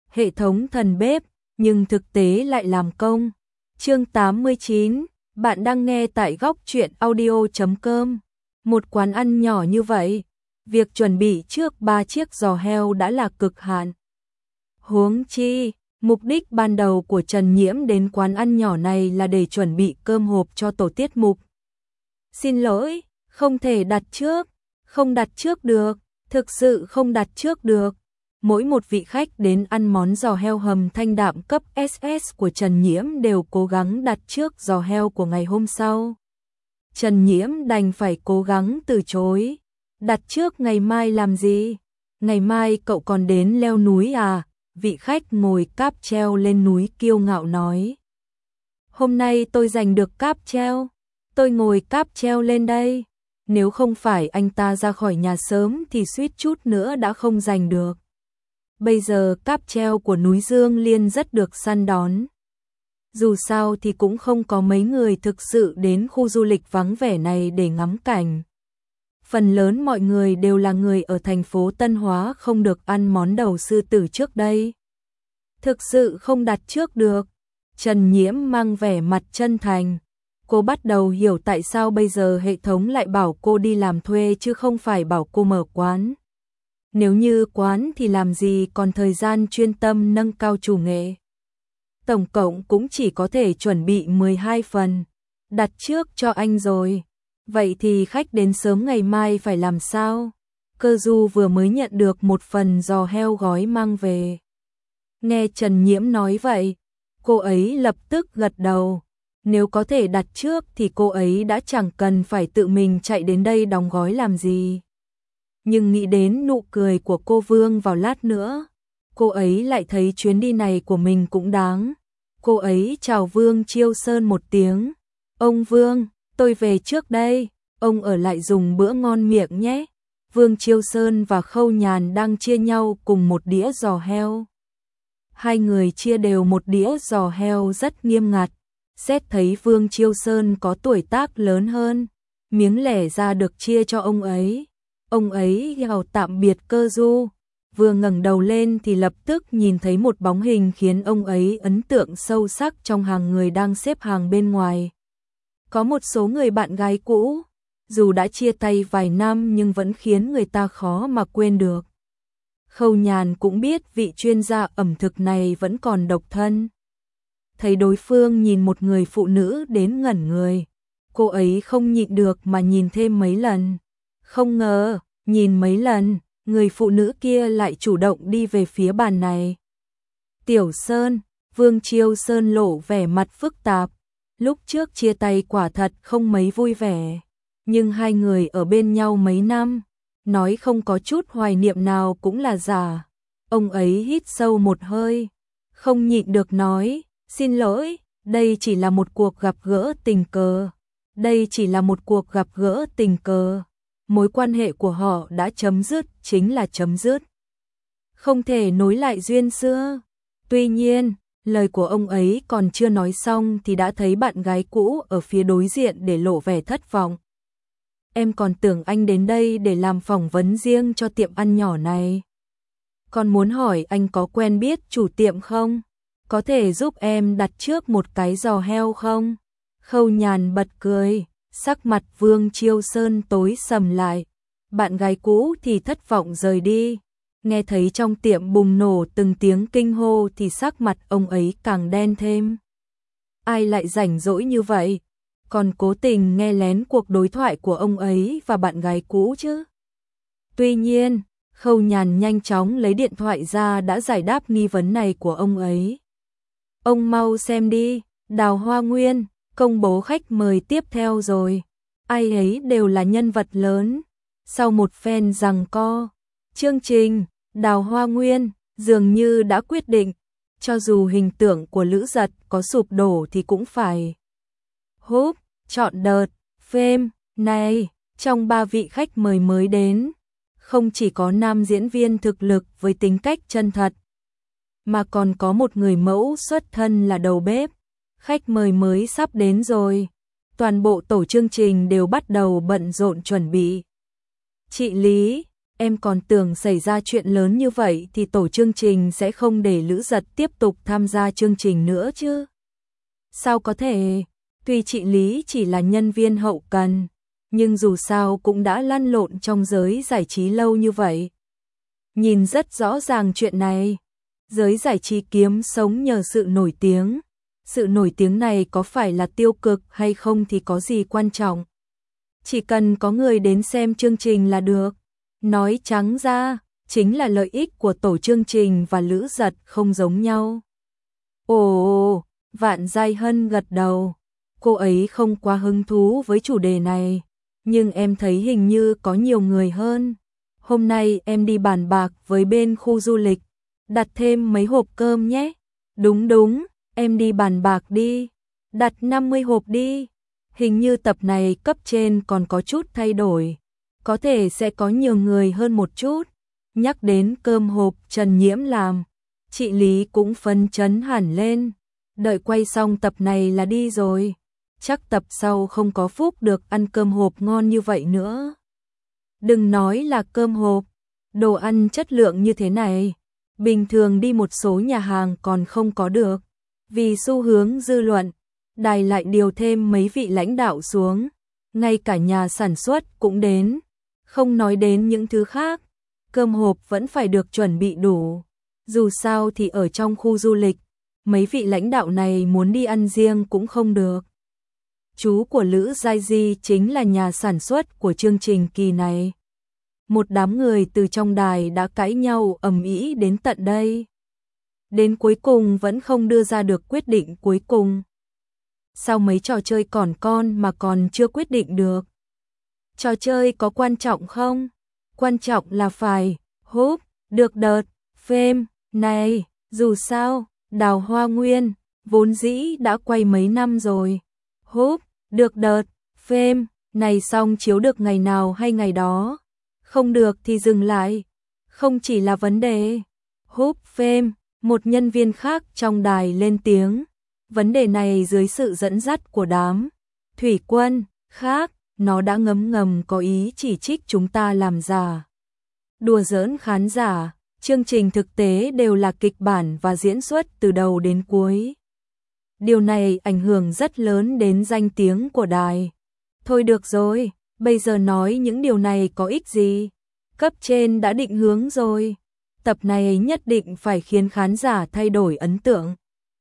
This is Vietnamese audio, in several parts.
hệ thống thần bếp, nhưng thực tế lại làm công. Chương 89, bạn đang nghe tại góc truyện audio.com. Một quán ăn nhỏ như vậy, việc chuẩn bị trước 3 chiếc giò heo đã là cực hạn. Huống chi, mục đích ban đầu của Trần Nhiễm đến quán ăn nhỏ này là để chuẩn bị cơm hộp cho tổ tiết mục. Xin lỗi, không thể đặt trước, không đặt trước được, thực sự không đặt trước được. Mỗi một vị khách đến ăn món giò heo hầm thanh đạm cấp SS của Trần Nhiễm đều cố gắng đặt trước giò heo của ngày hôm sau. Trần Nhiễm đành phải cố gắng từ chối. Đặt trước ngày mai làm gì? Ngày mai cậu còn đến leo núi à? Vị khách ngồi cáp treo lên núi kiêu ngạo nói. Hôm nay tôi giành được cáp treo, tôi ngồi cáp treo lên đây. Nếu không phải anh ta ra khỏi nhà sớm thì suýt chút nữa đã không giành được. Bây giờ cáp treo của núi Dương Liên rất được săn đón. Dù sao thì cũng không có mấy người thực sự đến khu du lịch vắng vẻ này để ngắm cảnh. Phần lớn mọi người đều là người ở thành phố Tân Hóa không được ăn món đầu sư tử trước đây. Thực sự không đặt trước được. Trần Nhiễm mang vẻ mặt chân thành. Cô bắt đầu hiểu tại sao bây giờ hệ thống lại bảo cô đi làm thuê chứ không phải bảo cô mở quán. Nếu như quán thì làm gì còn thời gian chuyên tâm nâng cao chủ nghệ. Tổng cộng cũng chỉ có thể chuẩn bị 12 phần. Đặt trước cho anh rồi. Vậy thì khách đến sớm ngày mai phải làm sao? Cơ Du vừa mới nhận được một phần giò heo gói mang về. Nghe Trần Nhiễm nói vậy, cô ấy lập tức gật đầu. Nếu có thể đặt trước thì cô ấy đã chẳng cần phải tự mình chạy đến đây đóng gói làm gì. Nhưng nghĩ đến nụ cười của cô Vương vào lát nữa, cô ấy lại thấy chuyến đi này của mình cũng đáng. Cô ấy chào Vương Chiêu Sơn một tiếng. Ông Vương, tôi về trước đây, ông ở lại dùng bữa ngon miệng nhé. Vương Chiêu Sơn và Khâu Nhàn đang chia nhau cùng một đĩa giò heo. Hai người chia đều một đĩa giò heo rất nghiêm ngặt. Xét thấy Vương Chiêu Sơn có tuổi tác lớn hơn, miếng lẻ ra được chia cho ông ấy. Ông ấy chào tạm biệt Cơ Du, vừa ngẩng đầu lên thì lập tức nhìn thấy một bóng hình khiến ông ấy ấn tượng sâu sắc trong hàng người đang xếp hàng bên ngoài. Có một số người bạn gái cũ, dù đã chia tay vài năm nhưng vẫn khiến người ta khó mà quên được. Khâu Nhàn cũng biết vị chuyên gia ẩm thực này vẫn còn độc thân. Thấy đối phương nhìn một người phụ nữ đến ngẩn người, cô ấy không nhịn được mà nhìn thêm mấy lần. Không ngờ, nhìn mấy lần, người phụ nữ kia lại chủ động đi về phía bàn này. Tiểu Sơn, Vương Chiêu Sơn lộ vẻ mặt phức tạp. Lúc trước chia tay quả thật không mấy vui vẻ, nhưng hai người ở bên nhau mấy năm, nói không có chút hoài niệm nào cũng là giả. Ông ấy hít sâu một hơi, không nhịn được nói, xin lỗi, đây chỉ là một cuộc gặp gỡ tình cờ. Đây chỉ là một cuộc gặp gỡ tình cờ. Mối quan hệ của họ đã chấm dứt, chính là chấm dứt. Không thể nối lại duyên xưa. Tuy nhiên, lời của ông ấy còn chưa nói xong thì đã thấy bạn gái cũ ở phía đối diện để lộ vẻ thất vọng. Em còn tưởng anh đến đây để làm phỏng vấn riêng cho tiệm ăn nhỏ này. Còn muốn hỏi anh có quen biết chủ tiệm không? Có thể giúp em đặt trước một cái giò heo không? Khâu Nhàn bật cười, sắc mặt Vương Chiêu Sơn tối sầm lại. Bạn gái cũ thì thất vọng rời đi. Nghe thấy trong tiệm bùng nổ từng tiếng kinh hô thì sắc mặt ông ấy càng đen thêm. Ai lại rảnh rỗi như vậy? Còn cố tình nghe lén cuộc đối thoại của ông ấy và bạn gái cũ chứ? Tuy nhiên, Khâu Nhàn nhanh chóng lấy điện thoại ra đã giải đáp nghi vấn này của ông ấy. Ông mau xem đi, Đào Hoa Nguyên, công bố khách mời tiếp theo rồi. Ai ấy đều là nhân vật lớn. Sau một phen giằng co, chương trình Đào Hoa Nguyên dường như đã quyết định, cho dù hình tượng của Lữ Giật có sụp đổ thì cũng phải chọn đợt phim này. Trong 3 vị khách mời mới đến, không chỉ có nam diễn viên thực lực với tính cách chân thật, mà còn có một người mẫu xuất thân là đầu bếp. Khách mời mới sắp đến rồi. Toàn bộ tổ chương trình đều bắt đầu bận rộn chuẩn bị. Chị Lý, em còn tưởng xảy ra chuyện lớn như vậy thì tổ chương trình sẽ không để Lữ Giật tiếp tục tham gia chương trình nữa chứ. Sao có thể, tuy chị Lý chỉ là nhân viên hậu cần, nhưng dù sao cũng đã lăn lộn trong giới giải trí lâu như vậy. Nhìn rất rõ ràng chuyện này, giới giải trí kiếm sống nhờ sự nổi tiếng. Sự nổi tiếng này có phải là tiêu cực hay không thì có gì quan trọng. Chỉ cần có người đến xem chương trình là được. Nói trắng ra, chính là lợi ích của tổ chương trình và Lữ Giật không giống nhau. Ồ, Vạn Giai Hân gật đầu. Cô ấy không quá hứng thú với chủ đề này, nhưng em thấy hình như có nhiều người hơn. Hôm nay em đi bàn bạc với bên khu du lịch, đặt thêm mấy hộp cơm nhé. Đúng, em đi bàn bạc đi, đặt 50 hộp đi. Hình như tập này cấp trên còn có chút thay đổi, có thể sẽ có nhiều người hơn một chút. Nhắc đến cơm hộp Trần Nhiễm làm, chị Lý cũng phấn chấn hẳn lên. Đợi quay xong tập này là đi rồi, chắc tập sau không có phúc được ăn cơm hộp ngon như vậy nữa. Đừng nói là cơm hộp, đồ ăn chất lượng như thế này, bình thường đi một số nhà hàng còn không có được. Vì xu hướng dư luận, đài lại điều thêm mấy vị lãnh đạo xuống, ngay cả nhà sản xuất cũng đến. Không nói đến những thứ khác, cơm hộp vẫn phải được chuẩn bị đủ. Dù sao thì ở trong khu du lịch, mấy vị lãnh đạo này muốn đi ăn riêng cũng không được. Chú của Lữ Giai Di chính là nhà sản xuất của chương trình kỳ này. Một đám người từ trong đài đã cãi nhau ầm ĩ đến tận đây. Đến cuối cùng vẫn không đưa ra được quyết định cuối cùng. Sao mấy trò chơi còn con mà còn chưa quyết định được? Trò chơi có quan trọng không? Quan trọng là phải húp được đợt phim này. Dù sao, Đào Hoa Nguyên vốn dĩ đã quay mấy năm rồi. Húp được đợt phim này xong chiếu được ngày nào hay ngày đó. Không được thì dừng lại. Không chỉ là vấn đề húp phim, một nhân viên khác trong đài lên tiếng. Vấn đề này dưới sự dẫn dắt của đám thủy quân khác, nó đã ngấm ngầm có ý chỉ trích chúng ta làm giả, đùa giỡn khán giả. Chương trình thực tế đều là kịch bản và diễn xuất từ đầu đến cuối. Điều này ảnh hưởng rất lớn đến danh tiếng của đài. Thôi được rồi, bây giờ nói những điều này có ích gì? Cấp trên đã định hướng rồi. Tập này nhất định phải khiến khán giả thay đổi ấn tượng.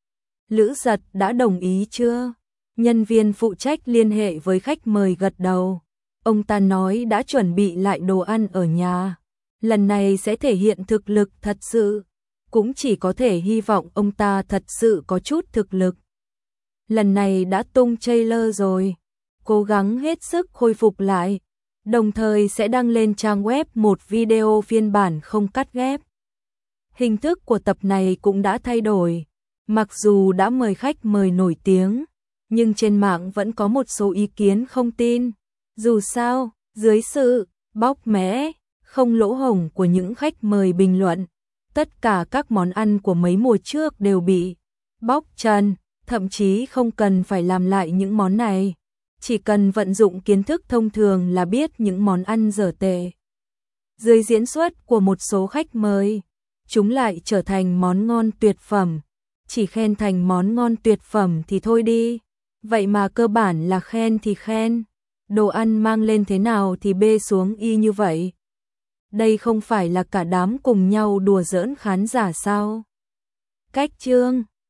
Lữ Giật đã đồng ý chưa? Nhân viên phụ trách liên hệ với khách mời gật đầu. Ông ta nói đã chuẩn bị lại đồ ăn ở nhà. Lần này sẽ thể hiện thực lực thật sự. Cũng chỉ có thể hy vọng ông ta thật sự có chút thực lực. Lần này đã tung trailer rồi. Cố gắng hết sức khôi phục lại. Đồng thời sẽ đăng lên trang web một video phiên bản không cắt ghép. Hình thức của tập này cũng đã thay đổi. Mặc dù đã mời khách mời nổi tiếng, nhưng trên mạng vẫn có một số ý kiến không tin. Dù sao, dưới sự bóc mẽ, không lỗ hổng của những khách mời bình luận, tất cả các món ăn của mấy mùa trước đều bị bóc trần, thậm chí không cần phải làm lại những món này. Chỉ cần vận dụng kiến thức thông thường là biết những món ăn dở tệ. Dưới diễn xuất của một số khách mời, chúng lại trở thành món ngon tuyệt phẩm. Chỉ khen thành món ngon tuyệt phẩm thì thôi đi. Vậy mà cơ bản là khen thì khen. Đồ ăn mang lên thế nào thì bê xuống y như vậy. Đây không phải là cả đám cùng nhau đùa giỡn khán giả sao? Cách chương